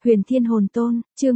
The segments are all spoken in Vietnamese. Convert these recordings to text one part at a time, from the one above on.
Huyền Thiên Hồn Tôn, chương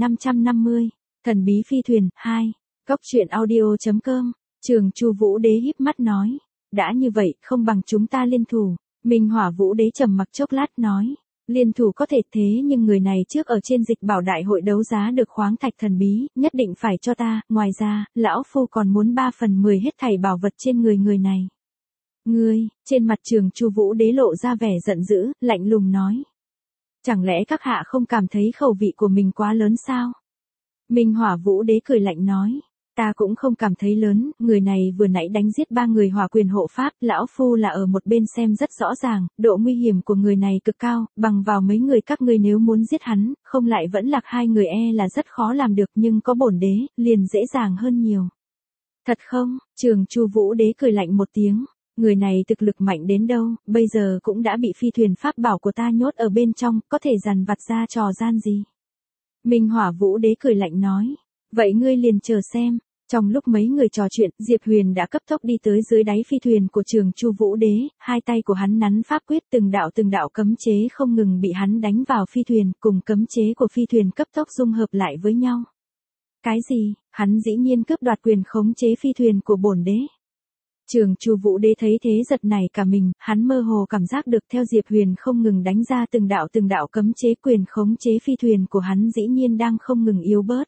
1550, Thần bí phi thuyền, 2, Cốc truyện audio.com, Trường Chu Vũ Đế híp mắt nói, đã như vậy, không bằng chúng ta liên thủ. Minh Hỏa Vũ Đế trầm mặc chốc lát nói, liên thủ có thể thế nhưng người này trước ở trên dịch bảo đại hội đấu giá được khoáng thạch thần bí, nhất định phải cho ta, ngoài ra, lão phu còn muốn 3/10 hết thảy bảo vật trên người này. Ngươi, trên mặt Trường Chu Vũ Đế lộ ra vẻ giận dữ, lạnh lùng nói. Chẳng lẽ các hạ không cảm thấy khẩu vị của mình quá lớn sao? Minh Hỏa Vũ Đế cười lạnh nói, ta cũng không cảm thấy lớn, người này vừa nãy đánh giết 3 người hỏa quyền hộ pháp, lão phu là ở một bên xem rất rõ ràng, độ nguy hiểm của người này cực cao, bằng vào mấy người các ngươi nếu muốn giết hắn, không lại vẫn lạc 2 người là rất khó làm được, nhưng có bổn đế, liền dễ dàng hơn nhiều. Thật không? Trường Chu Vũ Đế cười lạnh một tiếng. Người này thực lực mạnh đến đâu, bây giờ cũng đã bị phi thuyền pháp bảo của ta nhốt ở bên trong, có thể dằn vặt ra trò gian gì. Minh Hỏa Vũ Đế cười lạnh nói, vậy ngươi liền chờ xem. Trong lúc mấy người trò chuyện, Diệp Huyền đã cấp tốc đi tới dưới đáy phi thuyền của Trường Chu Vũ Đế, hai tay của hắn nắn pháp quyết từng đạo cấm chế không ngừng bị hắn đánh vào phi thuyền, cùng cấm chế của phi thuyền cấp tốc dung hợp lại với nhau. Cái gì? Hắn dĩ nhiên cướp đoạt quyền khống chế phi thuyền của bổn đế. Trường Chu Vũ Đế thấy thế giật nảy cả mình, hắn mơ hồ cảm giác được theo Diệp Huyền không ngừng đánh ra từng đạo cấm chế, quyền khống chế phi thuyền của hắn dĩ nhiên đang không ngừng yếu bớt.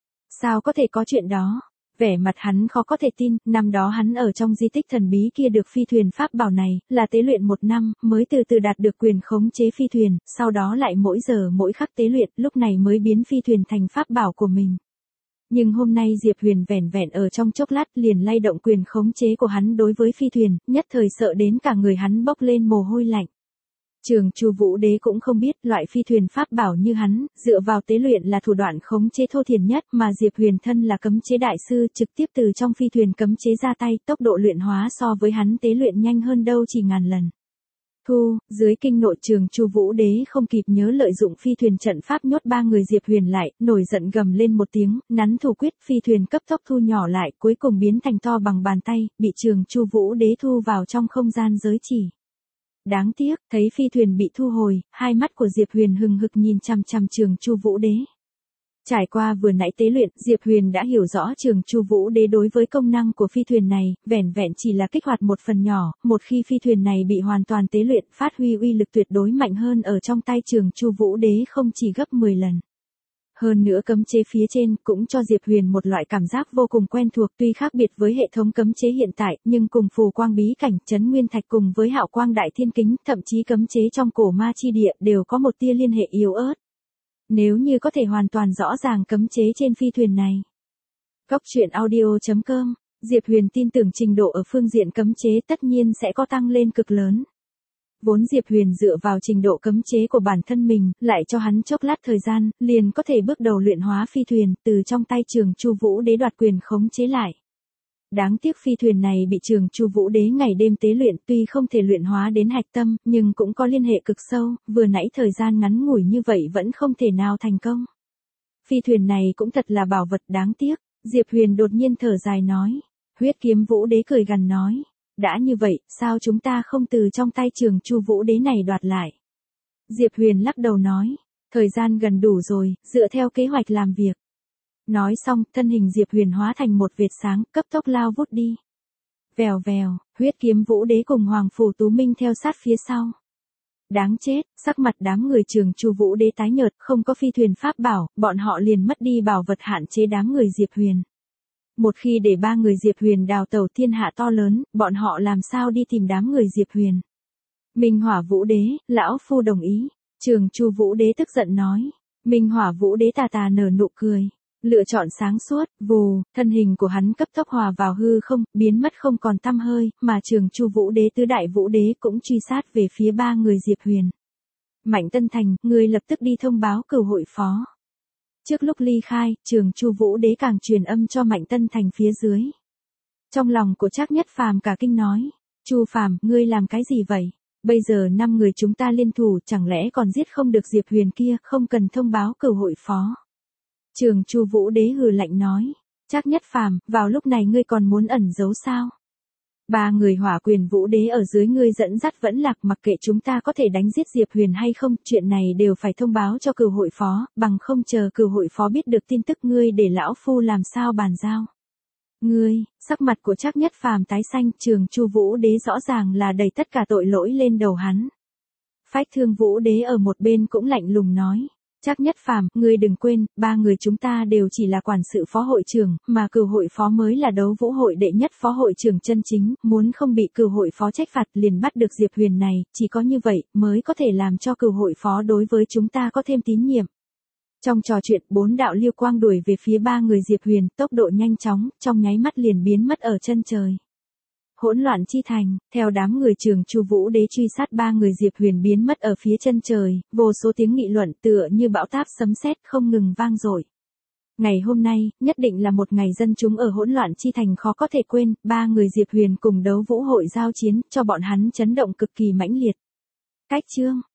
Sao có thể có chuyện đó? Vẻ mặt hắn khó có thể tin, năm đó hắn ở trong di tích thần bí kia được phi thuyền pháp bảo này, là tế luyện 1 năm, mới từ từ đạt được quyền khống chế phi thuyền, sau đó lại mỗi giờ mỗi khắc tế luyện, lúc này mới biến phi thuyền thành pháp bảo của mình. Nhưng hôm nay Diệp Huyền vẻn vẹn ở trong chốc lát liền lay động quyền khống chế của hắn đối với phi thuyền, nhất thời sợ đến cả người hắn bốc lên mồ hôi lạnh. Trường Chu Vũ Đế cũng không biết loại phi thuyền pháp bảo như hắn, dựa vào tế luyện là thủ đoạn khống chế thô thiển nhất mà Diệp Huyền thân là cấm chế đại sư trực tiếp từ trong phi thuyền cấm chế ra tay, tốc độ luyện hóa so với hắn tế luyện nhanh hơn đâu chỉ ngàn lần. Dưới kinh nội Trường Chu Vũ Đế không kịp nhớ lợi dụng phi thuyền trận pháp nhốt 3 người Diệp Huyền lại, nổi giận gầm lên một tiếng, nắn thủ quyết phi thuyền cấp tốc thu nhỏ lại, cuối cùng biến thành to bằng bàn tay, bị Trường Chu Vũ Đế thu vào trong không gian giới chỉ. Đáng tiếc, thấy phi thuyền bị thu hồi, hai mắt của Diệp Huyền hừng hực nhìn chằm chằm Trường Chu Vũ Đế. Trải qua vừa nãy tế luyện, Diệp Huyền đã hiểu rõ Trường Chu Vũ Đế đối với công năng của phi thuyền này, vẻn vẹn chỉ là kích hoạt một phần nhỏ, một khi phi thuyền này bị hoàn toàn tế luyện, phát huy uy lực tuyệt đối mạnh hơn ở trong tay Trường Chu Vũ Đế không chỉ gấp 10 lần. Hơn nữa cấm chế phía trên cũng cho Diệp Huyền một loại cảm giác vô cùng quen thuộc, tuy khác biệt với hệ thống cấm chế hiện tại, nhưng cùng phù quang bí cảnh, trấn nguyên thạch cùng với hạo quang đại thiên kính, thậm chí cấm chế trong cổ ma chi địa đều có một tia liên hệ yếu ớt. Nếu như có thể hoàn toàn rõ ràng cấm chế trên phi thuyền này. Cốc truyện audio.com, Diệp Huyền tin tưởng trình độ ở phương diện cấm chế tất nhiên sẽ có tăng lên cực lớn. Vốn Diệp Huyền dựa vào trình độ cấm chế của bản thân mình, lại cho hắn chốc lát thời gian, liền có thể bước đầu luyện hóa phi thuyền, từ trong tay Trường Chu Vũ Đế đoạt quyền khống chế lại. Đáng tiếc phi thuyền này bị Trường Chu Vũ Đế ngày đêm tế luyện, tuy không thể luyện hóa đến hạch tâm, nhưng cũng có liên hệ cực sâu, vừa nãy thời gian ngắn ngủi như vậy vẫn không thể nào thành công. Phi thuyền này cũng thật là bảo vật đáng tiếc, Diệp Huyền đột nhiên thở dài nói. Huyết Kiếm Vũ Đế cười gằn nói, đã như vậy, sao chúng ta không từ trong tay Trường Chu Vũ Đế này đoạt lại? Diệp Huyền lắc đầu nói, thời gian gần đủ rồi, dựa theo kế hoạch làm việc. Nói xong, thân hình Diệp Huyền hóa thành một vệt sáng, cấp tốc lao vút đi. Vèo vèo, Huyết Kiếm Vũ Đế cùng Hoàng Phủ Tú Minh theo sát phía sau. Đáng chết, sắc mặt đám người Trường Chu Vũ Đế tái nhợt, không có phi thuyền pháp bảo, bọn họ liền mất đi bảo vật hạn chế đám người Diệp Huyền. Một khi để 3 người Diệp Huyền đào tẩu thiên hạ to lớn, bọn họ làm sao đi tìm đám người Diệp Huyền? Minh Hỏa Vũ Đế, lão phu đồng ý. Trường Chu Vũ Đế tức giận nói. Minh Hỏa Vũ Đế tà nở nụ cười. Lựa chọn sáng suốt, vù, thân hình của hắn cấp tốc hòa vào hư không, biến mất không còn tăm hơi, mà Trường Chu Vũ Đế tứ đại Vũ Đế cũng truy sát về phía 3 người Diệp Huyền. Mạnh Tân Thành, ngươi lập tức đi thông báo cửu hội phó. Trước lúc ly khai, Trường Chu Vũ Đế càng truyền âm cho Mạnh Tân Thành phía dưới. Trong lòng của Trác Nhất Phàm cả kinh nói, Chu Phàm, ngươi làm cái gì vậy? Bây giờ 5 người chúng ta liên thủ, chẳng lẽ còn giết không được Diệp Huyền kia, không cần thông báo cửu hội phó. Trường Chu Vũ Đế hừ lạnh nói, Trác Nhất Phàm, vào lúc này ngươi còn muốn ẩn giấu sao? Ba người Hỏa Quyền Vũ Đế ở dưới ngươi dẫn dắt vẫn lạc, mặc kệ chúng ta có thể đánh giết Diệp Huyền hay không, chuyện này đều phải thông báo cho cửu hội phó, bằng không chờ cửu hội phó biết được tin tức ngươi để lão phu làm sao bàn giao. Ngươi, sắc mặt của Trác Nhất Phàm tái xanh, Trường Chu Vũ Đế rõ ràng là đầy tất cả tội lỗi lên đầu hắn. Phách Thương Vũ Đế ở một bên cũng lạnh lùng nói. Trác Nhất Phàm, ngươi đừng quên, ba người chúng ta đều chỉ là quản sự phó hội trưởng, mà cửu hội phó mới là đấu vũ hội đệ nhất phó hội trưởng chân chính, muốn không bị cửu hội phó trách phạt liền bắt được Diệp Huyền này, chỉ có như vậy mới có thể làm cho cửu hội phó đối với chúng ta có thêm tín nhiệm. Trong trò chuyện, 4 đạo lưu quang đuổi về phía ba người Diệp Huyền, tốc độ nhanh chóng, trong nháy mắt liền biến mất ở chân trời. Hỗn loạn chi thành, theo đám người Trường Chu Vũ Đế truy sát ba người Diệp Huyền biến mất ở phía chân trời, vô số tiếng nghị luận tựa như bão táp sấm sét không ngừng vang dội. Ngày hôm nay, nhất định là một ngày dân chúng ở hỗn loạn chi thành khó có thể quên, ba người Diệp Huyền cùng đấu vũ hội giao chiến, cho bọn hắn chấn động cực kỳ mãnh liệt. Cách chương